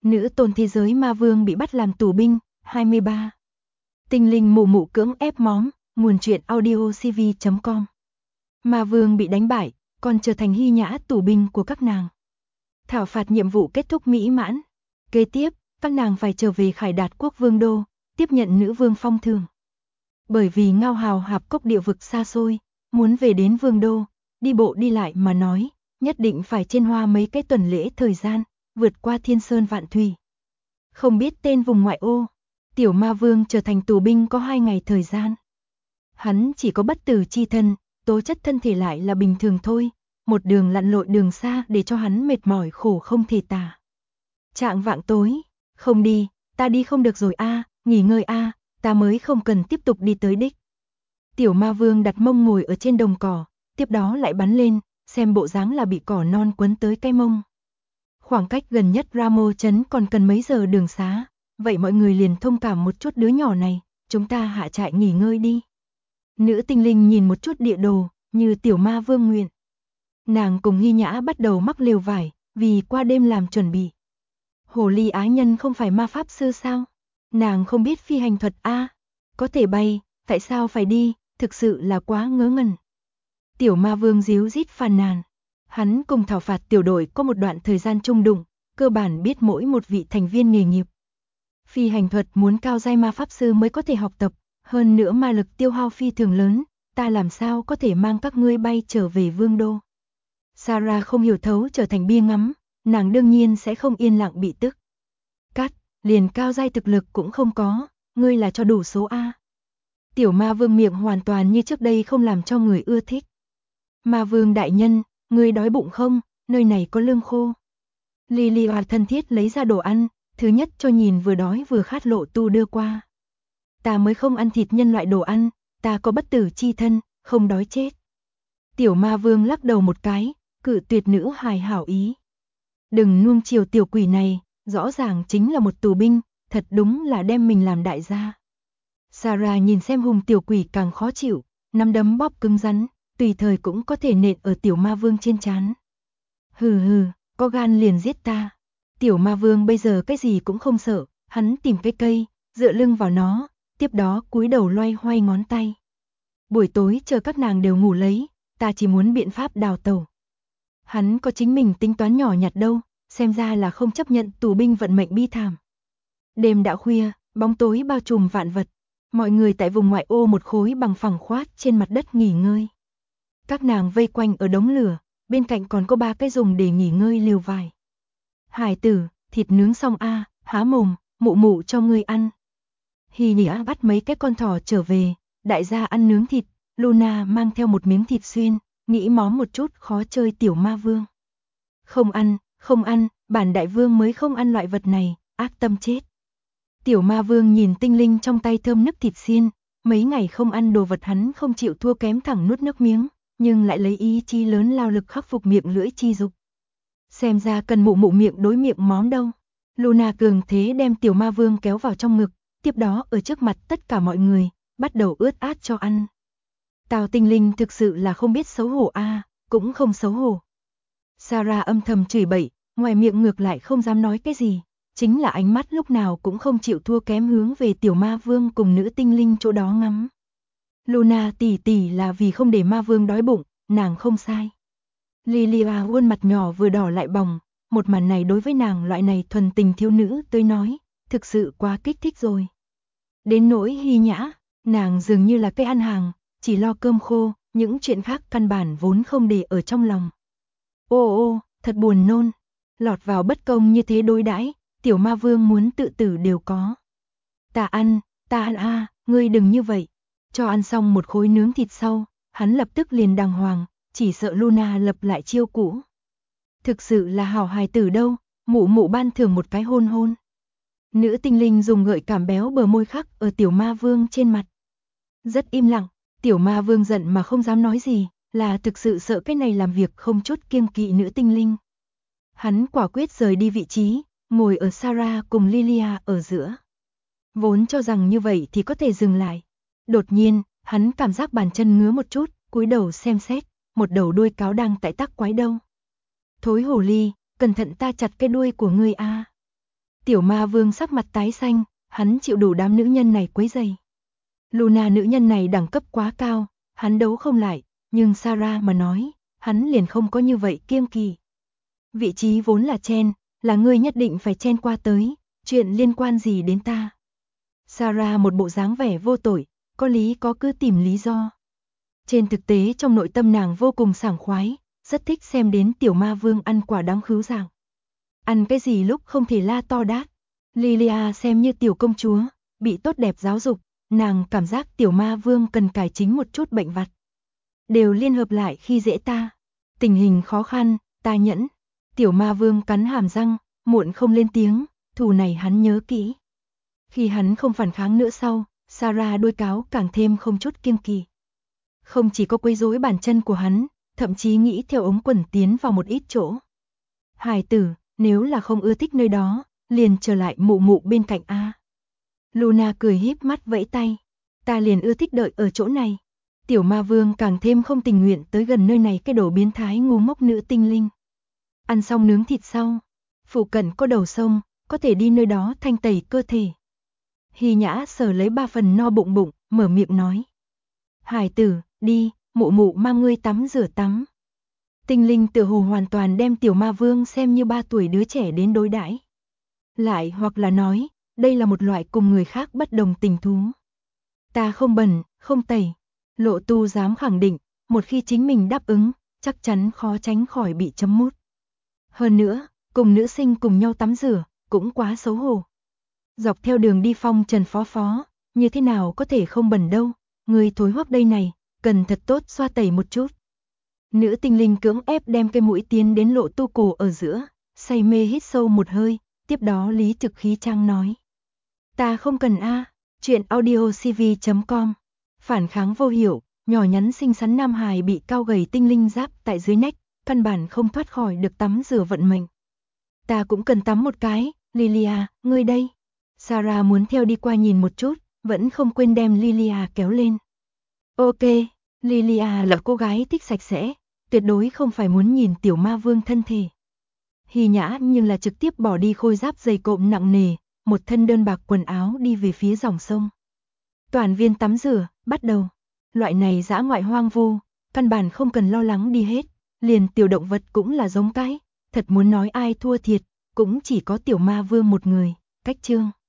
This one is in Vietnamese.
Nữ tôn thế giới ma vương bị bắt làm tù binh, 23. Tinh linh mụ mụ cưỡng ép móm, nguồn truyện audio cv.com. Ma vương bị đánh bại, còn trở thành hy nhã tù binh của các nàng. Thảo phạt nhiệm vụ kết thúc mỹ mãn. Kế tiếp, các nàng phải trở về Khải Đạt quốc vương đô, tiếp nhận nữ vương phong thưởng. Bởi vì ngao hào hạp cốc địa vực xa xôi, muốn về đến vương đô, đi bộ đi lại mà nói, nhất định phải trên hoa mấy cái tuần lễ thời gian, vượt qua thiên sơn vạn thủy. Không biết tên vùng ngoại ô, tiểu ma vương trở thành tù binh có 2 ngày thời gian. Hắn chỉ có bất tử chi thân, tố chất thân thể lại là bình thường thôi, một đường lặn lội đường xa để cho hắn mệt mỏi khổ không thể tả. Trạng vạng tối, không đi, ta đi không được rồi a, nghỉ ngơi a, ta mới không cần tiếp tục đi tới đích. Tiểu ma vương đặt mông ngồi ở trên đồng cỏ, tiếp đó lại bắn lên, xem bộ dáng là bị cỏ non quấn tới cái mông. Khoảng cách gần nhất Ramo trấn còn cần mấy giờ đường xá, vậy mọi người liền thông cảm một chút đứa nhỏ này, chúng ta hạ trại nghỉ ngơi đi. Nữ tinh linh nhìn một chút địa đồ, như tiểu ma vương nguyện. Nàng cùng Hy Nhã bắt đầu mắc lều vải, vì qua đêm làm chuẩn bị. Hồ ly ái nhân không phải ma pháp sư sao? Nàng không biết phi hành thuật a, có thể bay, tại sao phải đi, thực sự là quá ngớ ngẩn. Tiểu ma vương díu dít phàn nàn. Hắn cùng thảo phạt tiểu đội có một đoạn thời gian chung đụng, cơ bản biết mỗi một vị thành viên nghề nghiệp. Phi hành thuật muốn cao giai ma pháp sư mới có thể học tập, hơn nữa ma lực tiêu hao phi thường lớn, ta làm sao có thể mang các ngươi bay trở về vương đô. Sarah không hiểu thấu trở thành bia ngắm, nàng đương nhiên sẽ không yên lặng bị tức. Cát, liền cao giai thực lực cũng không có, ngươi là cho đủ số A. Tiểu ma vương miệng hoàn toàn như trước đây không làm cho người ưa thích. Ma vương đại nhân, ngươi đói bụng không, nơi này có lương khô. Liliana thân thiết lấy ra đồ ăn, thứ nhất cho nhìn vừa đói vừa khát lộ tu đưa qua. Ta mới không ăn thịt nhân loại đồ ăn, ta có bất tử chi thân, không đói chết. Tiểu ma vương lắc đầu một cái, cự tuyệt nữ hài hảo ý. Đừng nuông chiều tiểu quỷ này, rõ ràng chính là một tù binh, thật đúng là đem mình làm đại gia. Sarah nhìn xem hùng tiểu quỷ càng khó chịu, nắm đấm bóp cứng rắn, tùy thời cũng có thể nện ở tiểu ma vương trên trán. Hừ hừ, có gan liền giết ta. Tiểu ma vương bây giờ cái gì cũng không sợ, hắn tìm cái cây, dựa lưng vào nó, tiếp đó cúi đầu loay hoay ngón tay. Buổi tối chờ các nàng đều ngủ lấy, ta chỉ muốn biện pháp đào tẩu. Hắn có chính mình tính toán nhỏ nhặt đâu, xem ra là không chấp nhận tù binh vận mệnh bi thảm. Đêm đã khuya, bóng tối bao trùm vạn vật, mọi người tại vùng ngoại ô một khối bằng phẳng khoát trên mặt đất nghỉ ngơi. Các nàng vây quanh ở đống lửa, bên cạnh còn có 3 cái dùng để nghỉ ngơi lều vải. Hải tử, thịt nướng xong a, há mồm, mụ mụ cho ngươi ăn. Hy Nhã bắt mấy cái con thỏ trở về, đại gia ăn nướng thịt, Luna mang theo một miếng thịt xuyên, nghĩ móm một chút khó chơi tiểu ma vương. Không ăn, bản đại vương mới không ăn loại vật này, ác tâm chết. Tiểu ma vương nhìn tinh linh trong tay thơm nức thịt xiên, mấy ngày không ăn đồ vật hắn không chịu thua kém thẳng nuốt nước miếng, nhưng lại lấy ý chí lớn lao lực khắc phục miệng lưỡi chi dục. Xem ra cần mụ mụ miệng đối miệng móm đâu. Luna cường thế đem tiểu ma vương kéo vào trong ngực, tiếp đó ở trước mặt tất cả mọi người, bắt đầu ướt át cho ăn. Tào tinh linh thực sự là không biết xấu hổ a, cũng không xấu hổ. Sarah âm thầm chửi bậy, ngoài miệng ngược lại không dám nói cái gì, chính là ánh mắt lúc nào cũng không chịu thua kém hướng về tiểu ma vương cùng nữ tinh linh chỗ đó ngắm. Luna tỷ tỷ là vì không để ma vương đói bụng, nàng không sai. Lilia khuôn mặt nhỏ vừa đỏ lại bỏng, một màn này đối với nàng loại này thuần tình thiếu nữ tới nói, thực sự quá kích thích rồi. Đến nỗi Hy Nhã, nàng dường như là cây ăn hàng, chỉ lo cơm khô, những chuyện khác căn bản vốn không để ở trong lòng. Ô, thật buồn nôn, lọt vào bất công như thế đối đãi, tiểu ma vương muốn tự tử đều có. Ta ăn a, ngươi đừng như vậy. Cho ăn xong một khối nướng thịt sau, hắn lập tức liền đàng hoàng, chỉ sợ Luna lập lại chiêu cũ. Thực sự là hảo hài tử đâu, mụ mụ ban thưởng một cái hôn hôn. Nữ tinh linh dùng gợi cảm béo bờ môi khắc ở tiểu ma vương trên mặt. Rất im lặng, tiểu ma vương giận mà không dám nói gì, là thực sự sợ cái này làm việc không chút kiêng kỵ nữ tinh linh. Hắn quả quyết rời đi vị trí, ngồi ở Sarah cùng Lilia ở giữa. Vốn cho rằng như vậy thì có thể dừng lại. Đột nhiên, hắn cảm giác bàn chân ngứa một chút, cúi đầu xem xét, một đầu đuôi cáo đang tại tắc quái đâu. Thối hồ ly, cẩn thận ta chặt cái đuôi của ngươi a. Tiểu ma vương sắc mặt tái xanh, hắn chịu đủ đám nữ nhân này quấy rầy. Luna nữ nhân này đẳng cấp quá cao, hắn đấu không lại, nhưng Sarah mà nói, hắn liền không có như vậy kiêng kỳ. Vị trí vốn là chen, là ngươi nhất định phải chen qua tới, chuyện liên quan gì đến ta. Sarah một bộ dáng vẻ vô tội, có lý có cứ tìm lý do. Trên thực tế trong nội tâm nàng vô cùng sảng khoái, rất thích xem đến tiểu ma vương ăn quả đắng khứu dạng. Ăn cái gì lúc không thể la to đát. Lilia xem như tiểu công chúa, bị tốt đẹp giáo dục, nàng cảm giác tiểu ma vương cần cải chính một chút bệnh vặt. Đều liên hợp lại khi dễ ta. Tình hình khó khăn, ta nhẫn. Tiểu ma vương cắn hàm răng, muộn không lên tiếng, thù này hắn nhớ kỹ. Khi hắn không phản kháng nữa sau, Sarah đuôi cáo càng thêm không chút kiêng kỳ. Không chỉ có quấy rối bàn chân của hắn, thậm chí nghĩ theo ống quần tiến vào một ít chỗ. Hài tử, nếu là không ưa thích nơi đó, liền trở lại mụ mụ bên cạnh a. Luna cười híp mắt vẫy tay, ta liền ưa thích đợi ở chỗ này. Tiểu ma vương càng thêm không tình nguyện tới gần nơi này cái đồ biến thái ngu ngốc nữ tinh linh. Ăn xong nướng thịt sau, phụ cận có đầu sông, có thể đi nơi đó thanh tẩy cơ thể. Hy Nhã sờ lấy 3 phần no bụng, mở miệng nói. Hải tử, đi, mụ mụ mang ngươi tắm rửa tắm. Tinh linh tựa hồ hoàn toàn đem tiểu ma vương xem như 3 tuổi đứa trẻ đến đối đãi. Lại hoặc là nói, đây là một loại cùng người khác bất đồng tình thú. Ta không bẩn, không tẩy. Lộ Tu dám khẳng định, một khi chính mình đáp ứng, chắc chắn khó tránh khỏi bị chấm mút. Hơn nữa, cùng nữ sinh cùng nhau tắm rửa, cũng quá xấu hổ. Dọc theo đường đi phong trần phó phó, như thế nào có thể không bẩn đâu, người thối hoắc đây này, cần thật tốt xoa tẩy một chút. Nữ tinh linh cưỡng ép đem cái mũi tiến đến Lộ Tu cổ ở giữa, say mê hít sâu một hơi, tiếp đó lý trực khí trang nói. Ta không cần a. Chuyện audiocv.com. Phản kháng vô hiệu, nhỏ nhắn xinh xắn nam hài bị cao gầy tinh linh giáp tại dưới nách, căn bản không thoát khỏi được tắm rửa vận mệnh. Ta cũng cần tắm một cái, Lilia, ngươi đây. Sarah muốn theo đi qua nhìn một chút, vẫn không quên đem Lilia kéo lên. Ok, Lilia là cô gái thích sạch sẽ, tuyệt đối không phải muốn nhìn tiểu ma vương thân thể. Hy Nhã nhưng là trực tiếp bỏ đi khôi giáp dày cộm nặng nề, một thân đơn bạc quần áo đi về phía dòng sông. Toàn viên tắm rửa, bắt đầu. Loại này dã ngoại hoang vu, căn bản không cần lo lắng đi hết, liền tiểu động vật cũng là giống cái, thật muốn nói ai thua thiệt, cũng chỉ có tiểu ma vương một người, cách chương.